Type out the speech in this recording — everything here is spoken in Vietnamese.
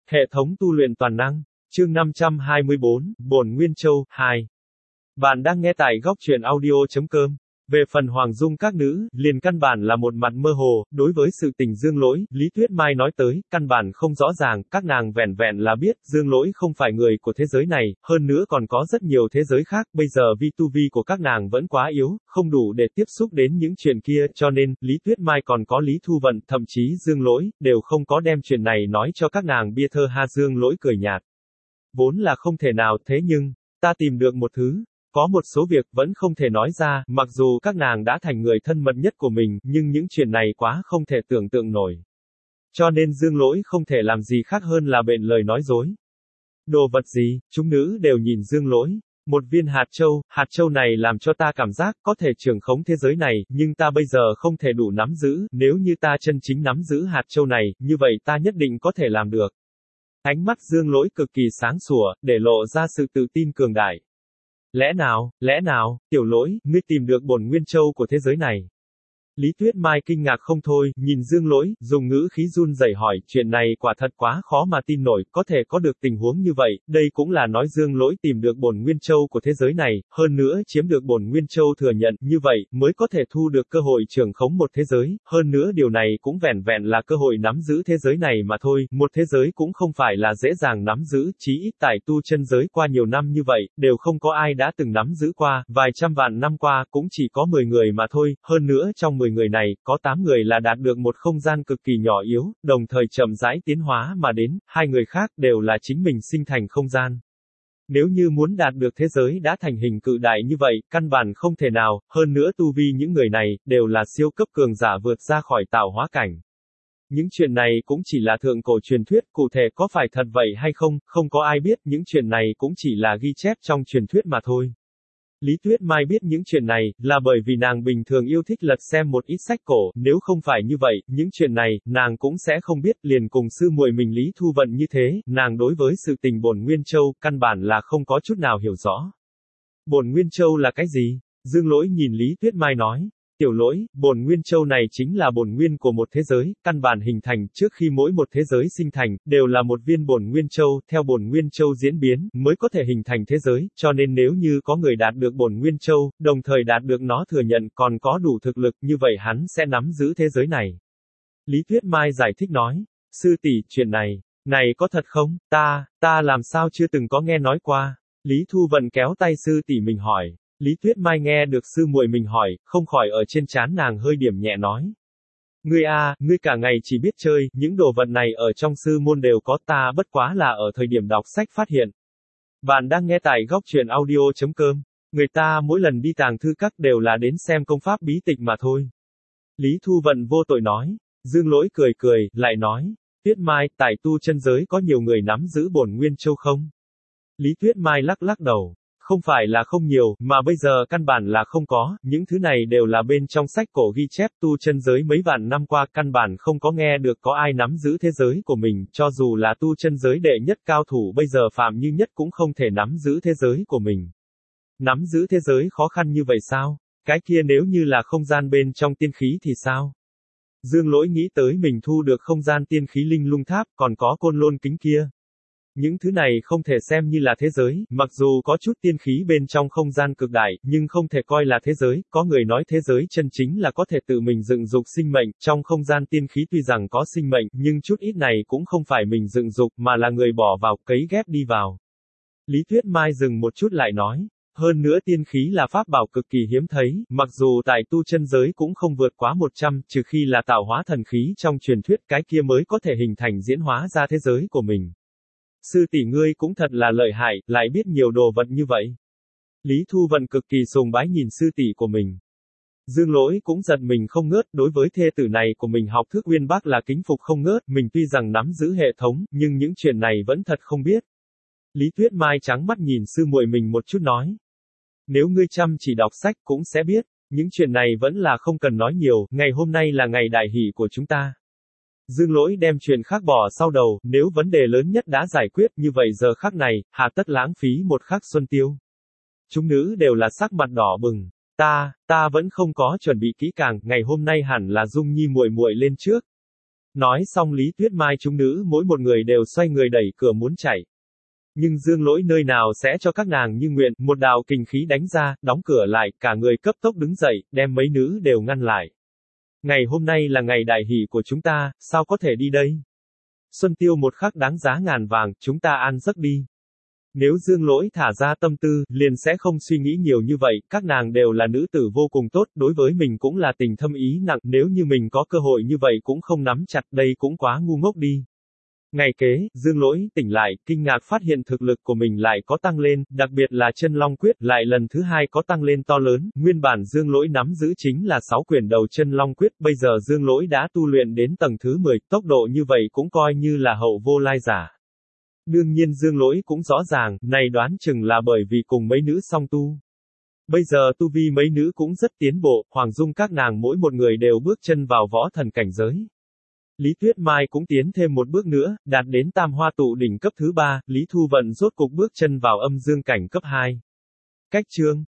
Hệ thống tu luyện toàn năng. Chương 524, Bổn Nguyên Châu, 2. Bạn đang nghe tại góc truyện audio.com. Về phần Hoàng Dung các nữ, liền căn bản là một mặt mơ hồ, đối với sự tình Dương Lỗi, Lý Tuyết Mai nói tới, căn bản không rõ ràng, các nàng vẻn vẹn là biết, Dương Lỗi không phải người của thế giới này, hơn nữa còn có rất nhiều thế giới khác, bây giờ vi tu vi của các nàng vẫn quá yếu, không đủ để tiếp xúc đến những chuyện kia, cho nên, Lý Tuyết Mai còn có Lý Thu Vận, thậm chí Dương Lỗi, đều không có đem chuyện này nói cho các nàng bia thơ ha. Dương Lỗi cười nhạt. Vốn là không thể nào, thế nhưng, ta tìm được một thứ. Có một số việc vẫn không thể nói ra, mặc dù các nàng đã thành người thân mật nhất của mình, nhưng những chuyện này quá không thể tưởng tượng nổi. Cho nên Dương Lỗi không thể làm gì khác hơn là bện lời nói dối. Đồ vật gì? Chúng nữ đều nhìn Dương Lỗi. Một viên hạt châu này làm cho ta cảm giác có thể trưởng khống thế giới này, nhưng ta bây giờ không thể đủ nắm giữ, nếu như ta chân chính nắm giữ hạt châu này, như vậy ta nhất định có thể làm được. Ánh mắt Dương Lỗi cực kỳ sáng sủa, để lộ ra sự tự tin cường đại. Lẽ nào, Tiểu Lỗi, ngươi tìm được Bổn Nguyên Châu của thế giới này? Lý Tuyết Mai kinh ngạc không thôi, nhìn Dương Lỗi, dùng ngữ khí run rẩy hỏi, chuyện này quả thật quá khó mà tin nổi, có thể có được tình huống như vậy, đây cũng là nói Dương Lỗi tìm được Bổn Nguyên Châu của thế giới này, hơn nữa chiếm được Bổn Nguyên Châu thừa nhận, như vậy, mới có thể thu được cơ hội trưởng khống một thế giới, hơn nữa điều này cũng vẻn vẹn là cơ hội nắm giữ thế giới này mà thôi, một thế giới cũng không phải là dễ dàng nắm giữ, chí ít tại tu chân giới qua nhiều năm như vậy, đều không có ai đã từng nắm giữ qua, vài trăm vạn năm qua, cũng chỉ có 10 người mà thôi, hơn nữa trong 10 người này, có 8 người là đạt được một không gian cực kỳ nhỏ yếu, đồng thời chậm rãi tiến hóa mà đến, 2 người khác đều là chính mình sinh thành không gian. Nếu như muốn đạt được thế giới đã thành hình cự đại như vậy, căn bản không thể nào, hơn nữa tu vi những người này, đều là siêu cấp cường giả vượt ra khỏi tạo hóa cảnh. Những chuyện này cũng chỉ là thượng cổ truyền thuyết, cụ thể có phải thật vậy hay không, không có ai biết, những chuyện này cũng chỉ là ghi chép trong truyền thuyết mà thôi. Lý Tuyết Mai biết những chuyện này, là bởi vì nàng bình thường yêu thích lật xem một ít sách cổ, nếu không phải như vậy, những chuyện này, nàng cũng sẽ không biết, liền cùng sư muội mình Lý Thu Vận như thế, nàng đối với sự tình Bổn Nguyên Châu, căn bản là không có chút nào hiểu rõ. Bổn Nguyên Châu là cái gì? Dương Lỗi nhìn Lý Tuyết Mai nói. Tiểu Lỗi, Bổn Nguyên Châu này chính là bổn nguyên của một thế giới, căn bản hình thành, trước khi mỗi một thế giới sinh thành, đều là một viên Bổn Nguyên Châu, theo Bổn Nguyên Châu diễn biến, mới có thể hình thành thế giới, cho nên nếu như có người đạt được Bổn Nguyên Châu, đồng thời đạt được nó thừa nhận, còn có đủ thực lực, như vậy hắn sẽ nắm giữ thế giới này. Lý Tuyết Mai giải thích nói, sư tỷ, chuyện này có thật không? Ta làm sao chưa từng có nghe nói qua? Lý Thu Vận kéo tay sư tỷ mình hỏi. Lý Tuyết Mai nghe được sư muội mình hỏi, không khỏi ở trên trán nàng hơi điểm nhẹ nói. Ngươi cả ngày chỉ biết chơi, những đồ vật này ở trong sư môn đều có, ta bất quá là ở thời điểm đọc sách phát hiện. Bạn đang nghe tại góc truyện audio.com. Người ta mỗi lần đi tàng thư các đều là đến xem công pháp bí tịch mà thôi. Lý Thu Vận vô tội nói. Dương Lỗi cười, lại nói. Tuyết Mai, tại tu chân giới có nhiều người nắm giữ Bổn Nguyên Châu không? Lý Tuyết Mai lắc đầu. Không phải là không nhiều, mà bây giờ căn bản là không có, những thứ này đều là bên trong sách cổ ghi chép, tu chân giới mấy vạn năm qua căn bản không có nghe được có ai nắm giữ thế giới của mình, cho dù là tu chân giới đệ nhất cao thủ bây giờ Phạm Như Nhất cũng không thể nắm giữ thế giới của mình. Nắm giữ thế giới khó khăn như vậy sao? Cái kia nếu như là không gian bên trong tiên khí thì sao? Dương Lỗi nghĩ tới mình thu được không gian tiên khí linh lung tháp, còn có côn lôn kính kia. Những thứ này không thể xem như là thế giới, mặc dù có chút tiên khí bên trong không gian cực đại, nhưng không thể coi là thế giới, có người nói thế giới chân chính là có thể tự mình dựng dục sinh mệnh, trong không gian tiên khí tuy rằng có sinh mệnh, nhưng chút ít này cũng không phải mình dựng dục, mà là người bỏ vào, cấy ghép đi vào. Lý Tuyết Mai dừng một chút lại nói. Hơn nữa tiên khí là pháp bảo cực kỳ hiếm thấy, mặc dù tại tu chân giới cũng không vượt quá 100, trừ khi là tạo hóa thần khí trong truyền thuyết cái kia mới có thể hình thành diễn hóa ra thế giới của mình. Sư tỷ ngươi cũng thật là lợi hại, lại biết nhiều đồ vật như vậy. Lý Thu Vận cực kỳ sùng bái nhìn sư tỷ của mình. Dương Lỗi cũng giật mình không ngớt, đối với thê tử này của mình học thức uyên bác là kính phục không ngớt, mình tuy rằng nắm giữ hệ thống, nhưng những chuyện này vẫn thật không biết. Lý Tuyết Mai trắng mắt nhìn sư muội mình một chút nói. Nếu ngươi chăm chỉ đọc sách cũng sẽ biết, những chuyện này vẫn là không cần nói nhiều, ngày hôm nay là ngày đại hỷ của chúng ta. Dương Lỗi đem chuyện khác bỏ sau đầu, nếu vấn đề lớn nhất đã giải quyết như vậy giờ khắc này, hà tất lãng phí một khắc xuân tiêu. Chúng nữ đều là sắc mặt đỏ bừng. Ta vẫn không có chuẩn bị kỹ càng, ngày hôm nay hẳn là Dung Nhi muội muội lên trước. Nói xong Lý Tuyết Mai chúng nữ mỗi một người đều xoay người đẩy cửa muốn chạy. Nhưng Dương Lỗi nơi nào sẽ cho các nàng như nguyện, một đạo kình khí đánh ra, đóng cửa lại, cả người cấp tốc đứng dậy, đem mấy nữ đều ngăn lại. Ngày hôm nay là ngày đại hỷ của chúng ta, sao có thể đi đây? Xuân tiêu một khắc đáng giá ngàn vàng, chúng ta an giấc đi. Nếu Dương Lỗi thả ra tâm tư, liền sẽ không suy nghĩ nhiều như vậy, các nàng đều là nữ tử vô cùng tốt, đối với mình cũng là tình thâm ý nặng, nếu như mình có cơ hội như vậy cũng không nắm chặt, đây cũng quá ngu ngốc đi. Ngày kế, Dương Lỗi tỉnh lại, kinh ngạc phát hiện thực lực của mình lại có tăng lên, đặc biệt là chân long quyết, lại lần thứ hai có tăng lên to lớn, nguyên bản Dương Lỗi nắm giữ chính là 6 quyển đầu chân long quyết, bây giờ Dương Lỗi đã tu luyện đến tầng thứ 10, tốc độ như vậy cũng coi như là hậu vô lai giả. Đương nhiên Dương Lỗi cũng rõ ràng, này đoán chừng là bởi vì cùng mấy nữ song tu. Bây giờ tu vi mấy nữ cũng rất tiến bộ, Hoàng Dung các nàng mỗi một người đều bước chân vào võ thần cảnh giới. Lý Tuyết Mai cũng tiến thêm một bước nữa, đạt đến tam hoa tụ đỉnh cấp thứ 3, Lý Thu Vận rốt cục bước chân vào âm dương cảnh cấp 2. Cách chương